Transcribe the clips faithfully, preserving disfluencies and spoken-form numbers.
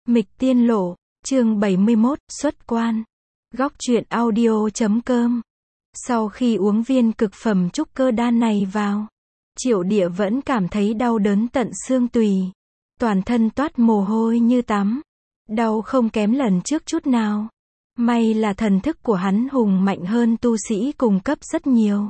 Mịch Tiên Lộ, chương bảy mươi mốt, xuất quan. Góc truyện audio chấm com. Sau khi uống viên cực phẩm trúc cơ đan này vào, Triệu Địa vẫn cảm thấy đau đớn tận xương tùy. Toàn thân toát mồ hôi như tắm. Đau không kém lần trước chút nào. May là thần thức của hắn hùng mạnh hơn tu sĩ cùng cấp rất nhiều.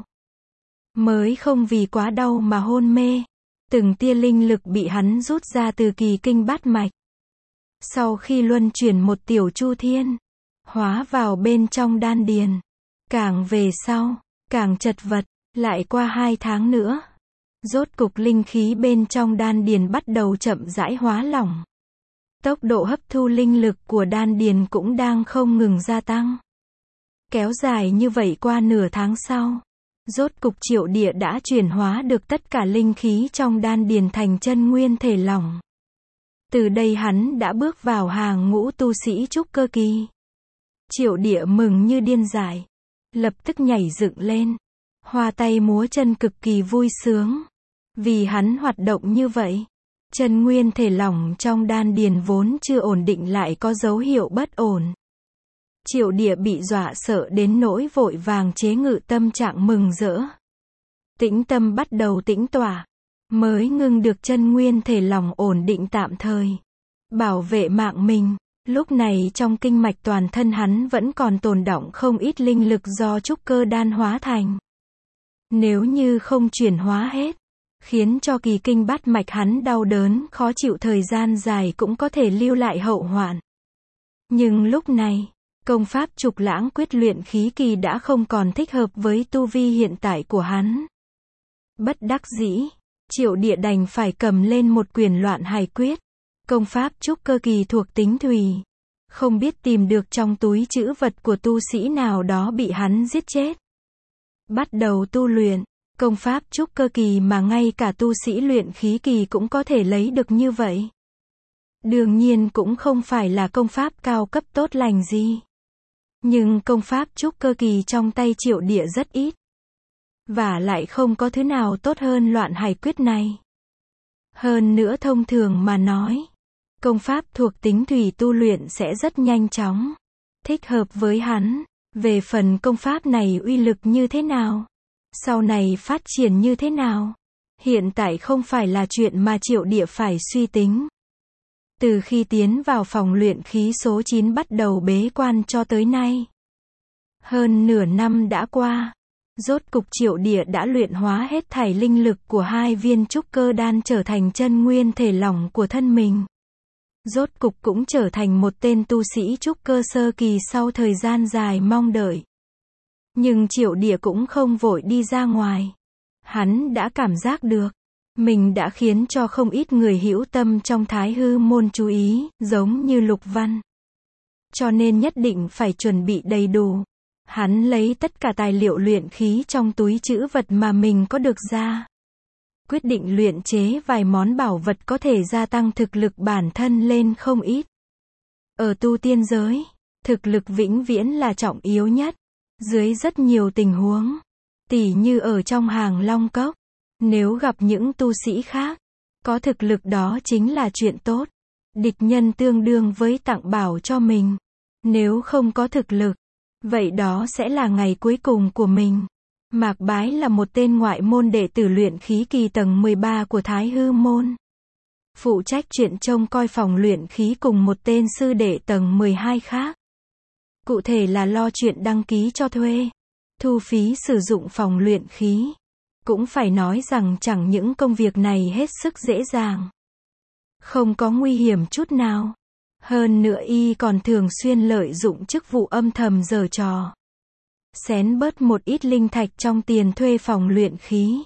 Mới không vì quá đau mà hôn mê. Từng tia linh lực bị hắn rút ra từ kỳ kinh bát mạch. Sau khi luân chuyển một tiểu chu thiên, hóa vào bên trong đan điền. Càng về sau, càng chật vật, lại qua hai tháng nữa. Rốt cục linh khí bên trong đan điền bắt đầu chậm rãi hóa lỏng. Tốc độ hấp thu linh lực của đan điền cũng đang không ngừng gia tăng. Kéo dài như vậy qua nửa tháng sau. Rốt cục Triệu Địa đã chuyển hóa được tất cả linh khí trong đan điền thành chân nguyên thể lỏng. Từ đây hắn đã bước vào hàng ngũ tu sĩ trúc cơ kỳ. Triệu Địa mừng như điên dại. Lập tức nhảy dựng lên. Hoa tay múa chân cực kỳ vui sướng. Vì hắn hoạt động như vậy. Chân nguyên thể lỏng trong đan điền vốn chưa ổn định lại có dấu hiệu bất ổn. Triệu Địa bị dọa sợ đến nỗi vội vàng chế ngự tâm trạng mừng rỡ. Tĩnh tâm bắt đầu tĩnh tỏa. Mới ngưng được chân nguyên thể lỏng ổn định tạm thời. Bảo vệ mạng mình. Lúc này trong kinh mạch toàn thân hắn vẫn còn tồn đọng không ít linh lực do trúc cơ đan hóa thành. Nếu như không chuyển hóa hết, khiến cho kỳ kinh bát mạch hắn đau đớn, khó chịu thời gian dài cũng có thể lưu lại hậu hoạn. Nhưng lúc này, công pháp trục lãng quyết luyện khí kỳ đã không còn thích hợp với tu vi hiện tại của hắn. Bất đắc dĩ, Triệu Địa đành phải cầm lên một quyển loạn hài quyết. Công pháp trúc cơ kỳ thuộc tính thủy. Không biết tìm được trong túi trữ vật của tu sĩ nào đó bị hắn giết chết. Bắt đầu tu luyện. Công pháp trúc cơ kỳ mà ngay cả tu sĩ luyện khí kỳ cũng có thể lấy được như vậy. Đương nhiên cũng không phải là công pháp cao cấp tốt lành gì. Nhưng công pháp trúc cơ kỳ trong tay Triệu Địa rất ít. Và lại không có thứ nào tốt hơn loạn hài quyết này. Hơn nữa thông thường mà nói, công pháp thuộc tính thủy tu luyện sẽ rất nhanh chóng. Thích hợp với hắn. Về phần công pháp này uy lực như thế nào? Sau này phát triển như thế nào? Hiện tại không phải là chuyện mà Triệu Địa phải suy tính. Từ khi tiến vào phòng luyện khí số chín bắt đầu bế quan cho tới nay. Hơn nửa năm đã qua. Rốt cục Triệu Địa đã luyện hóa hết thảy linh lực của hai viên trúc cơ đan trở thành chân nguyên thể lỏng của thân mình. Rốt cục cũng trở thành một tên tu sĩ trúc cơ sơ kỳ sau thời gian dài mong đợi. Nhưng Triệu Địa cũng không vội đi ra ngoài. Hắn đã cảm giác được. Mình đã khiến cho không ít người hữu tâm trong Thái Hư môn chú ý, giống như Lục Văn. Cho nên nhất định phải chuẩn bị đầy đủ. Hắn lấy tất cả tài liệu luyện khí trong túi trữ vật mà mình có được ra. Quyết định luyện chế vài món bảo vật có thể gia tăng thực lực bản thân lên không ít. Ở tu tiên giới, thực lực vĩnh viễn là trọng yếu nhất. Dưới rất nhiều tình huống, tỉ như ở trong Hàng Long Cốc, nếu gặp những tu sĩ khác, có thực lực đó chính là chuyện tốt. Địch nhân tương đương với tặng bảo cho mình. Nếu không có thực lực, vậy đó sẽ là ngày cuối cùng của mình. Mạc Bái là một tên ngoại môn đệ tử luyện khí kỳ tầng mười ba của Thái Hư môn. Phụ trách chuyện trông coi phòng luyện khí cùng một tên sư đệ tầng mười hai khác. Cụ thể là lo chuyện đăng ký cho thuê, thu phí sử dụng phòng luyện khí. Cũng phải nói rằng chẳng những công việc này hết sức dễ dàng. Không có nguy hiểm chút nào. Hơn nữa y còn thường xuyên lợi dụng chức vụ âm thầm giở trò. Xén bớt một ít linh thạch trong tiền thuê phòng luyện khí.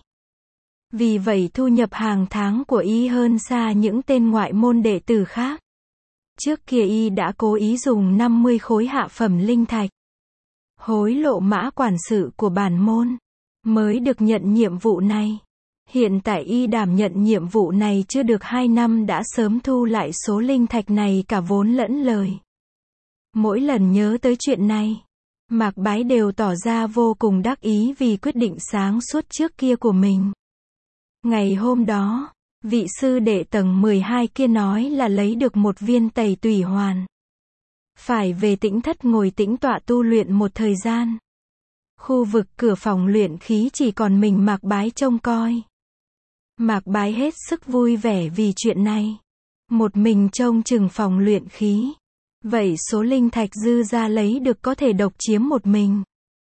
Vì vậy thu nhập hàng tháng của y hơn xa những tên ngoại môn đệ tử khác. Trước kia y đã cố ý dùng năm mươi khối hạ phẩm linh thạch. Hối lộ mã quản sự của bản môn. Mới được nhận nhiệm vụ này. Hiện tại y đảm nhận nhiệm vụ này chưa được hai năm đã sớm thu lại số linh thạch này cả vốn lẫn lời. Mỗi lần nhớ tới chuyện này, Mạc Bái đều tỏ ra vô cùng đắc ý vì quyết định sáng suốt trước kia của mình. Ngày hôm đó, Vị sư đệ tầng mười hai kia nói là lấy được một viên tẩy tùy hoàn. Phải về Tĩnh Thất ngồi tĩnh tọa tu luyện một thời gian. Khu vực cửa phòng luyện khí chỉ còn mình Mạc Bái trông coi. Mạc Bái hết sức vui vẻ vì chuyện này. Một mình trông chừng phòng luyện khí. Vậy số linh thạch dư ra lấy được có thể độc chiếm một mình.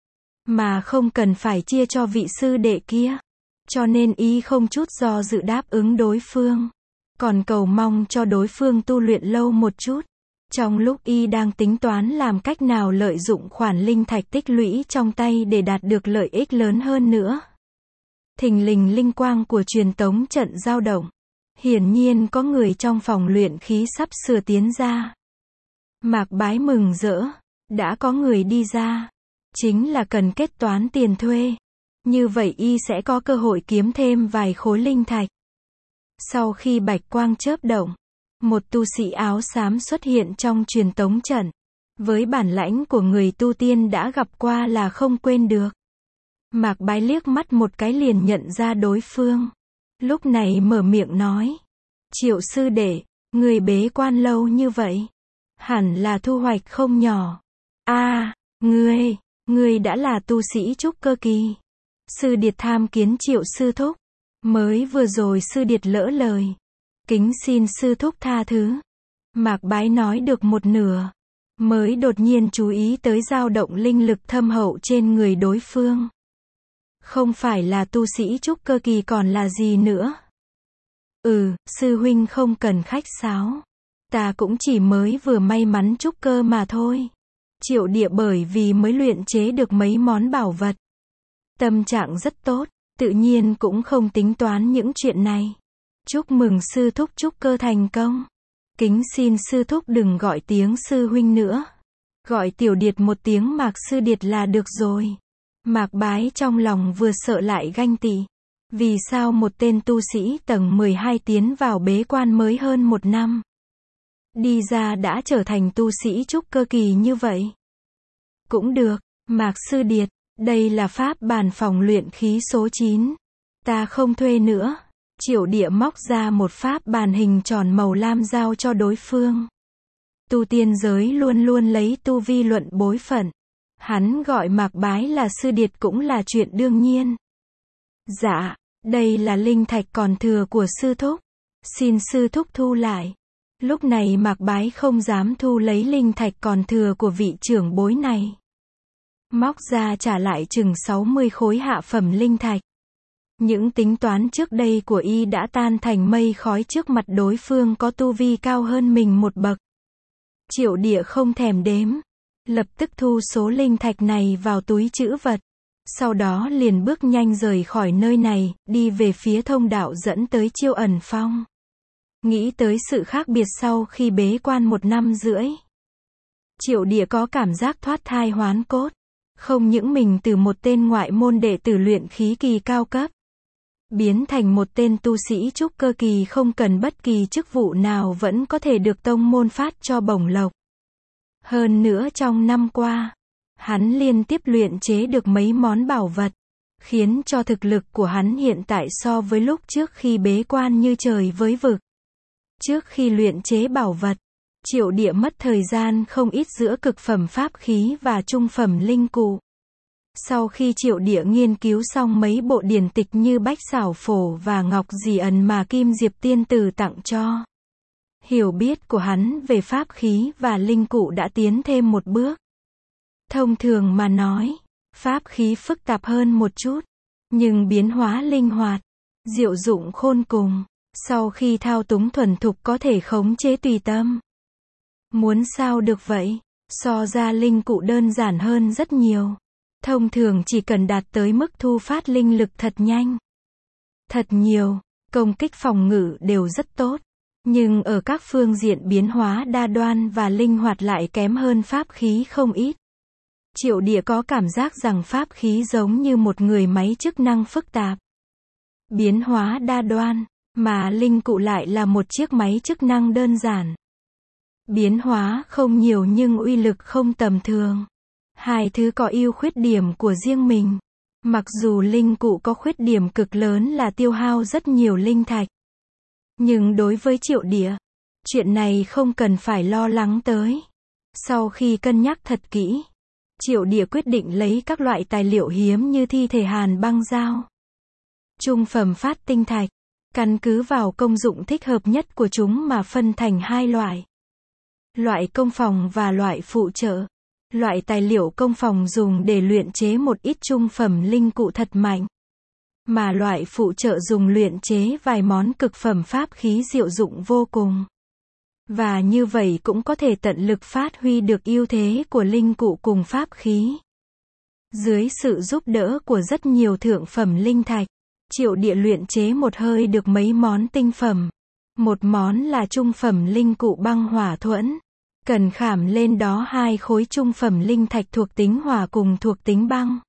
Mà không cần phải chia cho vị sư đệ kia. Cho nên y không chút do dự đáp ứng đối phương. Còn cầu mong cho đối phương tu luyện lâu một chút. Trong lúc y đang tính toán làm cách nào lợi dụng khoản linh thạch tích lũy trong tay để đạt được lợi ích lớn hơn nữa. Thình lình linh quang của truyền tống trận dao động. Hiển nhiên có người trong phòng luyện khí sắp sửa tiến ra. Mạc Bái mừng rỡ. Đã có người đi ra. Chính là cần kết toán tiền thuê. Như vậy y sẽ có cơ hội kiếm thêm vài khối linh thạch. Sau khi bạch quang chớp động, một tu sĩ áo xám xuất hiện trong truyền tống trận. Với bản lãnh của người tu tiên đã gặp qua là không quên được. Mạc Bái liếc mắt một cái liền nhận ra đối phương. Lúc này mở miệng nói. Triệu sư đệ, người bế quan lâu như vậy. Hẳn là thu hoạch không nhỏ. A, à, ngươi, ngươi đã là tu sĩ trúc cơ kỳ. Sư điệt tham kiến Triệu sư thúc. Mới vừa rồi sư điệt lỡ lời. Kính xin sư thúc tha thứ. Mạc Bái nói được một nửa. Mới đột nhiên chú ý tới dao động linh lực thâm hậu trên người đối phương. Không phải là tu sĩ trúc cơ kỳ còn là gì nữa. Ừ, sư huynh không cần khách sáo. Ta cũng chỉ mới vừa may mắn trúc cơ mà thôi. Triệu Địa bởi vì mới luyện chế được mấy món bảo vật. Tâm trạng rất tốt, tự nhiên cũng không tính toán những chuyện này. Chúc mừng sư thúc trúc cơ thành công. Kính xin sư thúc đừng gọi tiếng sư huynh nữa. Gọi tiểu điệt một tiếng Mạc sư điệt là được rồi. Mạc Bái trong lòng vừa sợ lại ganh tị. Vì sao một tên tu sĩ tầng mười hai tiến vào bế quan mới hơn một năm. Đi ra đã trở thành tu sĩ trúc cơ kỳ như vậy. Cũng được, Mạc sư điệt, đây là pháp bàn phòng luyện khí số chín. Ta không thuê nữa. Triệu Địa móc ra một pháp bàn hình tròn màu lam giao cho đối phương. Tu tiên giới luôn luôn lấy tu vi luận bối phận. Hắn gọi Mạc Bái là sư điệt cũng là chuyện đương nhiên. Dạ, đây là linh thạch còn thừa của sư thúc. Xin sư thúc thu lại. Lúc này Mạc Bái không dám thu lấy linh thạch còn thừa của vị trưởng bối này. Móc ra trả lại chừng sáu mươi khối hạ phẩm linh thạch. Những tính toán trước đây của y đã tan thành mây khói trước mặt đối phương có tu vi cao hơn mình một bậc. Triệu Địa không thèm đếm. Lập tức thu số linh thạch này vào túi trữ vật. Sau đó liền bước nhanh rời khỏi nơi này, đi về phía thông đạo dẫn tới Chiêu Ẩn Phong. Nghĩ tới sự khác biệt sau khi bế quan một năm rưỡi. Triệu Địa có cảm giác thoát thai hoán cốt. Không những mình từ một tên ngoại môn đệ tử luyện khí kỳ cao cấp. Biến thành một tên tu sĩ trúc cơ kỳ không cần bất kỳ chức vụ nào vẫn có thể được tông môn phát cho bổng lộc. Hơn nữa trong năm qua, hắn liên tiếp luyện chế được mấy món bảo vật, khiến cho thực lực của hắn hiện tại so với lúc trước khi bế quan như trời với vực. Trước khi luyện chế bảo vật, Triệu Địa mất thời gian không ít giữa cực phẩm pháp khí và trung phẩm linh cụ. Sau khi Triệu Địa nghiên cứu xong mấy bộ điển tịch như Bách Xảo Phổ và Ngọc Dì Ẩn mà Kim Diệp Tiên Tử tặng cho, hiểu biết của hắn về pháp khí và linh cụ đã tiến thêm một bước. Thông thường mà nói, pháp khí phức tạp hơn một chút, nhưng biến hóa linh hoạt, diệu dụng khôn cùng, sau khi thao túng thuần thục có thể khống chế tùy tâm. Muốn sao được vậy? So ra linh cụ đơn giản hơn rất nhiều. Thông thường chỉ cần đạt tới mức thu phát linh lực thật nhanh, thật nhiều, công kích phòng ngự đều rất tốt. Nhưng ở các phương diện biến hóa đa đoan và linh hoạt lại kém hơn pháp khí không ít. Triệu Địa có cảm giác rằng pháp khí giống như một người máy chức năng phức tạp, biến hóa đa đoan, mà linh cụ lại là một chiếc máy chức năng đơn giản. Biến hóa không nhiều nhưng uy lực không tầm thường. Hai thứ có ưu khuyết điểm của riêng mình. Mặc dù linh cụ có khuyết điểm cực lớn là tiêu hao rất nhiều linh thạch. Nhưng đối với Triệu Địa, chuyện này không cần phải lo lắng tới. Sau khi cân nhắc thật kỹ, Triệu Địa quyết định lấy các loại tài liệu hiếm như thi thể hàn băng dao, trung phẩm phát tinh thạch, căn cứ vào công dụng thích hợp nhất của chúng mà phân thành hai loại. Loại công phòng và loại phụ trợ. Loại tài liệu công phòng dùng để luyện chế một ít trung phẩm linh cụ thật mạnh, mà loại phụ trợ dùng luyện chế vài món cực phẩm pháp khí diệu dụng vô cùng. Và như vậy cũng có thể tận lực phát huy được ưu thế của linh cụ cùng pháp khí. Dưới sự giúp đỡ của rất nhiều thượng phẩm linh thạch, Triệu Địa luyện chế một hơi được mấy món tinh phẩm. Một món là trung phẩm linh cụ băng hỏa thuẫn, cần khảm lên đó hai khối trung phẩm linh thạch thuộc tính hỏa cùng thuộc tính băng,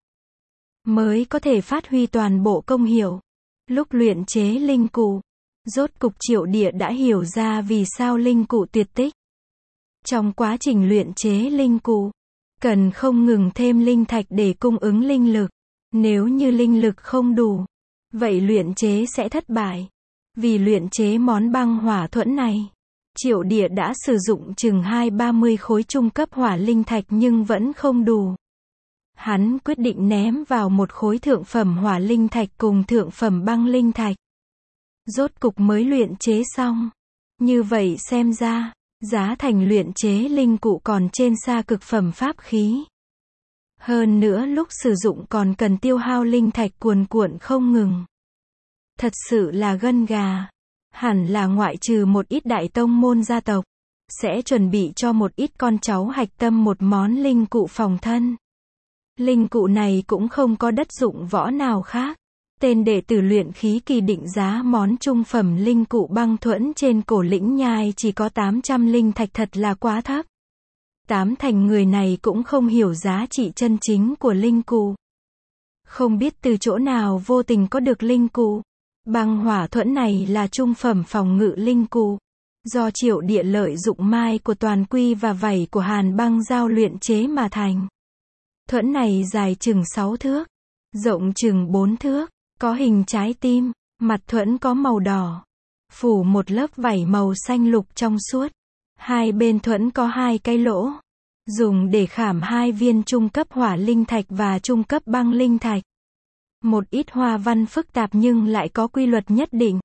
mới có thể phát huy toàn bộ công hiệu. Lúc luyện chế linh cụ, rốt cục Triệu Địa đã hiểu ra vì sao linh cụ tuyệt tích. Trong quá trình luyện chế linh cụ, cần không ngừng thêm linh thạch để cung ứng linh lực. Nếu như linh lực không đủ, vậy luyện chế sẽ thất bại. Vì luyện chế món băng hỏa thuẫn này, Triệu Địa đã sử dụng chừng hai ba mươi khối trung cấp hỏa linh thạch nhưng vẫn không đủ. Hắn quyết định ném vào một khối thượng phẩm hỏa linh thạch cùng thượng phẩm băng linh thạch. Rốt cục mới luyện chế xong. Như vậy xem ra, giá thành luyện chế linh cụ còn trên xa cực phẩm pháp khí. Hơn nữa lúc sử dụng còn cần tiêu hao linh thạch cuồn cuộn không ngừng. Thật sự là gân gà. Hẳn là ngoại trừ một ít đại tông môn gia tộc, sẽ chuẩn bị cho một ít con cháu hạch tâm một món linh cụ phòng thân. Linh cụ này cũng không có đất dụng võ nào khác. Tên đệ tử luyện khí kỳ định giá món trung phẩm linh cụ băng thuẫn trên cổ lĩnh nhai chỉ có tám trăm linh thạch, thật là quá thấp. Tám thành người này cũng không hiểu giá trị chân chính của linh cụ. Không biết từ chỗ nào vô tình có được linh cụ. Băng hỏa thuẫn này là trung phẩm phòng ngự linh cụ, do Triệu Địa lợi dụng mai của toàn quy và vảy của hàn băng dao luyện chế mà thành. Thuẫn này dài chừng sáu thước, rộng chừng bốn thước, có hình trái tim, mặt thuẫn có màu đỏ, phủ một lớp vảy màu xanh lục trong suốt. Hai bên thuẫn có hai cái lỗ, dùng để khảm hai viên trung cấp hỏa linh thạch và trung cấp băng linh thạch. Một ít hoa văn phức tạp nhưng lại có quy luật nhất định.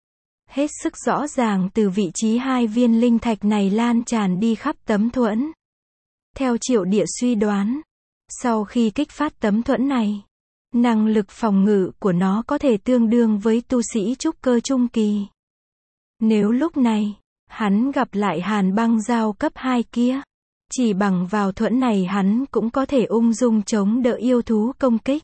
Hết sức rõ ràng từ vị trí hai viên linh thạch này lan tràn đi khắp tấm thuẫn. Theo Triệu Địa suy đoán, sau khi kích phát tấm thuẫn này, năng lực phòng ngự của nó có thể tương đương với tu sĩ trúc cơ trung kỳ. Nếu lúc này, hắn gặp lại hàn băng dao cấp hai kia, chỉ bằng vào thuẫn này hắn cũng có thể ung dung chống đỡ yêu thú công kích.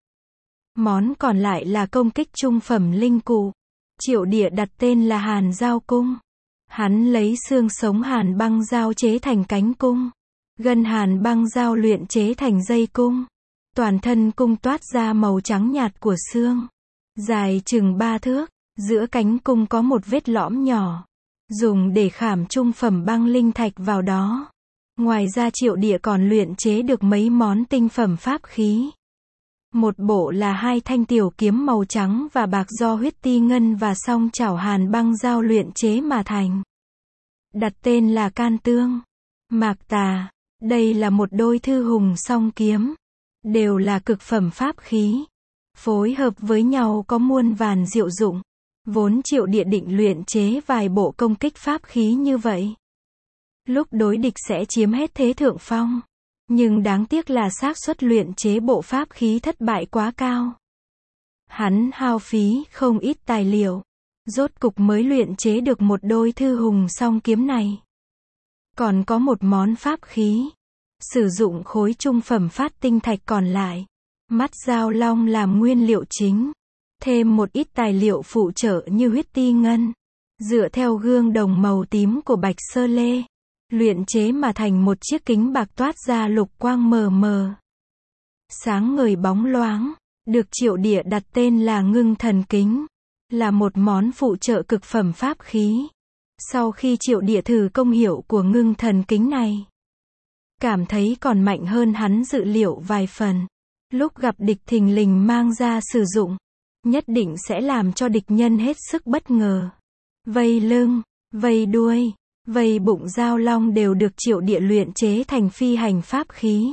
Món còn lại là công kích trung phẩm linh cụ. Triệu Địa đặt tên là Hàn Dao Cung. Hắn lấy xương sống hàn băng dao chế thành cánh cung, gân hàn băng dao luyện chế thành dây cung. Toàn thân cung toát ra màu trắng nhạt của xương, dài chừng ba thước, giữa cánh cung có một vết lõm nhỏ, dùng để khảm trung phẩm băng linh thạch vào đó. Ngoài ra Triệu Địa còn luyện chế được mấy món tinh phẩm pháp khí. Một bộ là hai thanh tiểu kiếm màu trắng và bạc do huyết ti ngân và song chảo hàn băng dao luyện chế mà thành. Đặt tên là Can Tương, Mạc Tà. Đây là một đôi thư hùng song kiếm. Đều là cực phẩm pháp khí. Phối hợp với nhau có muôn vàn diệu dụng. Vốn Triệu Địa định luyện chế vài bộ công kích pháp khí như vậy. Lúc đối địch sẽ chiếm hết thế thượng phong. Nhưng đáng tiếc là xác suất luyện chế bộ pháp khí thất bại quá cao. Hắn hao phí không ít tài liệu, rốt cục mới luyện chế được một đôi thư hùng song kiếm này. Còn có một món pháp khí, sử dụng khối trung phẩm phát tinh thạch còn lại, mắt dao long làm nguyên liệu chính, thêm một ít tài liệu phụ trợ như huyết ti ngân, dựa theo gương đồng màu tím của bạch sơ lê, luyện chế mà thành một chiếc kính bạc toát ra lục quang mờ mờ, sáng ngời bóng loáng, được Triệu Địa đặt tên là Ngưng Thần Kính, là một món phụ trợ cực phẩm pháp khí. Sau khi Triệu Địa thử công hiệu của Ngưng Thần Kính này, cảm thấy còn mạnh hơn hắn dự liệu vài phần. Lúc gặp địch thình lình mang ra sử dụng, nhất định sẽ làm cho địch nhân hết sức bất ngờ. vây lưng, vây đuôi, vây bụng Dao Long đều được Triệu Địa luyện chế thành phi hành pháp khí.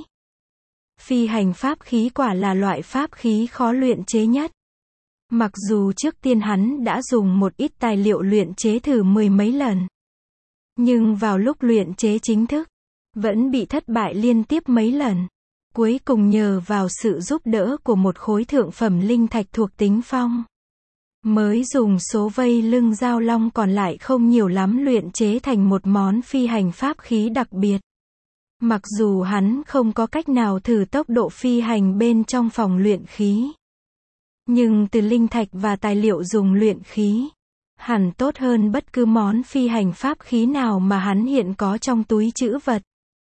Phi hành pháp khí quả là loại pháp khí khó luyện chế nhất. Mặc dù trước tiên hắn đã dùng một ít tài liệu luyện chế thử mười mấy lần. Nhưng vào lúc luyện chế chính thức, vẫn bị thất bại liên tiếp mấy lần. Cuối cùng nhờ vào sự giúp đỡ của một khối thượng phẩm linh thạch thuộc tính phong, mới dùng số vây lưng Dao Long còn lại không nhiều lắm luyện chế thành một món phi hành pháp khí đặc biệt. Mặc dù hắn không có cách nào thử tốc độ phi hành bên trong phòng luyện khí, nhưng từ linh thạch và tài liệu dùng luyện khí, hẳn tốt hơn bất cứ món phi hành pháp khí nào mà hắn hiện có trong túi trữ vật.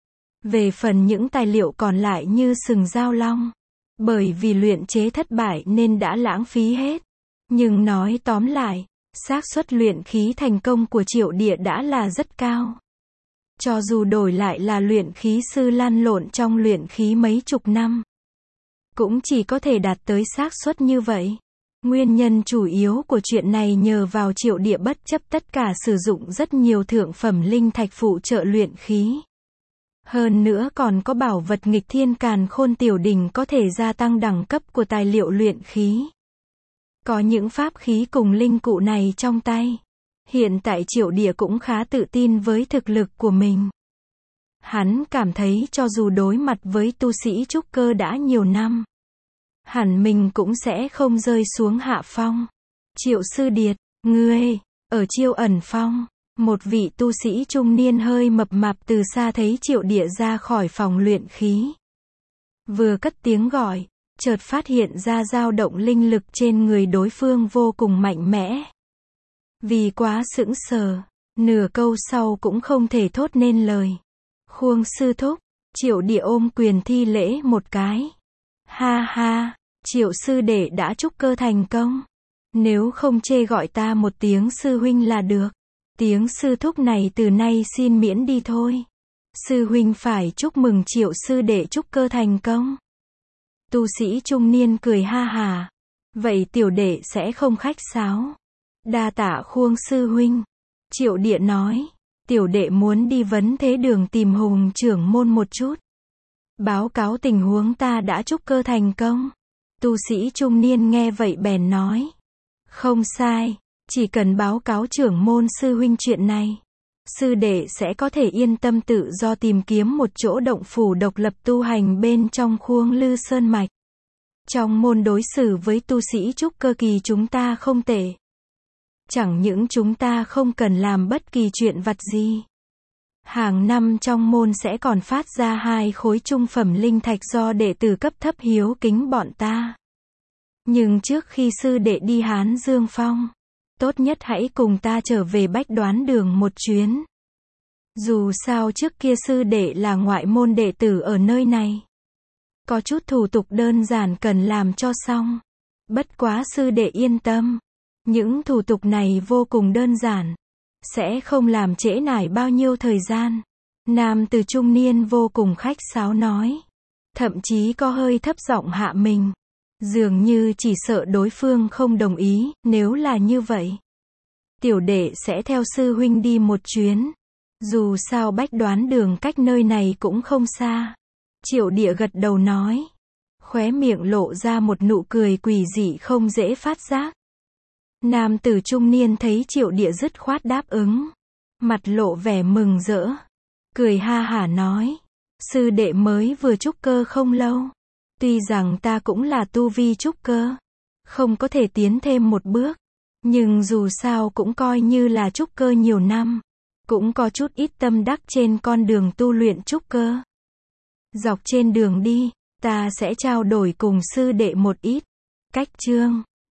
Về phần những tài liệu còn lại như sừng Dao Long, bởi vì luyện chế thất bại nên đã lãng phí hết. Nhưng nói tóm lại, xác suất luyện khí thành công của Triệu Địa đã là rất cao. Cho dù đổi lại là luyện khí sư lăn lộn trong luyện khí mấy chục năm, cũng chỉ có thể đạt tới xác suất như vậy. Nguyên nhân chủ yếu của chuyện này nhờ vào Triệu Địa bất chấp tất cả sử dụng rất nhiều thượng phẩm linh thạch phụ trợ luyện khí. Hơn nữa còn có bảo vật nghịch thiên càn khôn tiểu đỉnh có thể gia tăng đẳng cấp của tài liệu luyện khí. Có những pháp khí cùng linh cụ này trong tay, hiện tại Triệu Địa cũng khá tự tin với thực lực của mình. Hắn cảm thấy cho dù đối mặt với tu sĩ trúc cơ đã nhiều năm, hẳn mình cũng sẽ không rơi xuống hạ phong. Triệu sư điệt, ngươi, ở Chiêu Ẩn Phong, một vị tu sĩ trung niên hơi mập mạp từ xa thấy Triệu Địa ra khỏi phòng luyện khí. Vừa cất tiếng gọi, chợt phát hiện ra dao động linh lực trên người đối phương vô cùng mạnh mẽ. Vì quá sững sờ, nửa câu sau cũng không thể thốt nên lời. Khuông sư thúc, Triệu Địa ôm quyền thi lễ một cái. Ha ha, Triệu sư đệ đã trúc cơ thành công. Nếu không chê gọi ta một tiếng sư huynh là được. Tiếng sư thúc này từ nay xin miễn đi thôi. Sư huynh phải chúc mừng Triệu sư đệ trúc cơ thành công. Tu sĩ trung niên cười ha hà. Vậy tiểu đệ sẽ không khách sáo. Đa tạ Khuông sư huynh. Triệu Địa nói. Tiểu đệ muốn đi vấn thế đường tìm Hùng trưởng môn một chút. Báo cáo tình huống ta đã trúc cơ thành công. Tu sĩ trung niên nghe vậy bèn nói. Không sai, chỉ cần báo cáo trưởng môn sư huynh chuyện này. Sư đệ sẽ có thể yên tâm tự do tìm kiếm một chỗ động phủ độc lập tu hành bên trong Khuông Lư Sơn Mạch. Trong môn đối xử với tu sĩ trúc cơ kỳ chúng ta không tệ. Chẳng những chúng ta không cần làm bất kỳ chuyện vặt gì. Hàng năm trong môn sẽ còn phát ra hai khối trung phẩm linh thạch do đệ tử cấp thấp hiếu kính bọn ta. Nhưng trước khi sư đệ đi Hán Dương Phong, tốt nhất hãy cùng ta trở về Bách Đoán Đường một chuyến. Dù sao trước kia sư đệ là ngoại môn đệ tử ở nơi này. Có chút thủ tục đơn giản cần làm cho xong. Bất quá sư đệ yên tâm. Những thủ tục này vô cùng đơn giản. Sẽ không làm trễ nải bao nhiêu thời gian. Nam tử trung niên vô cùng khách sáo nói. Thậm chí có hơi thấp giọng hạ mình. Dường như chỉ sợ đối phương không đồng ý, nếu là như vậy. Tiểu đệ sẽ theo sư huynh đi một chuyến. Dù sao Bách Đoán Đường cách nơi này cũng không xa. Triệu Địa gật đầu nói. Khóe miệng lộ ra một nụ cười quỷ dị không dễ phát giác. Nam tử trung niên thấy Triệu Địa dứt khoát đáp ứng. Mặt lộ vẻ mừng rỡ. Cười ha hả nói. Sư đệ mới vừa trúc cơ không lâu. Tuy rằng ta cũng là tu vi trúc cơ. Không có thể tiến thêm một bước. Nhưng dù sao cũng coi như là trúc cơ nhiều năm. Cũng có chút ít tâm đắc trên con đường tu luyện trúc cơ. Dọc trên đường đi, ta sẽ trao đổi cùng sư đệ một ít cách chương.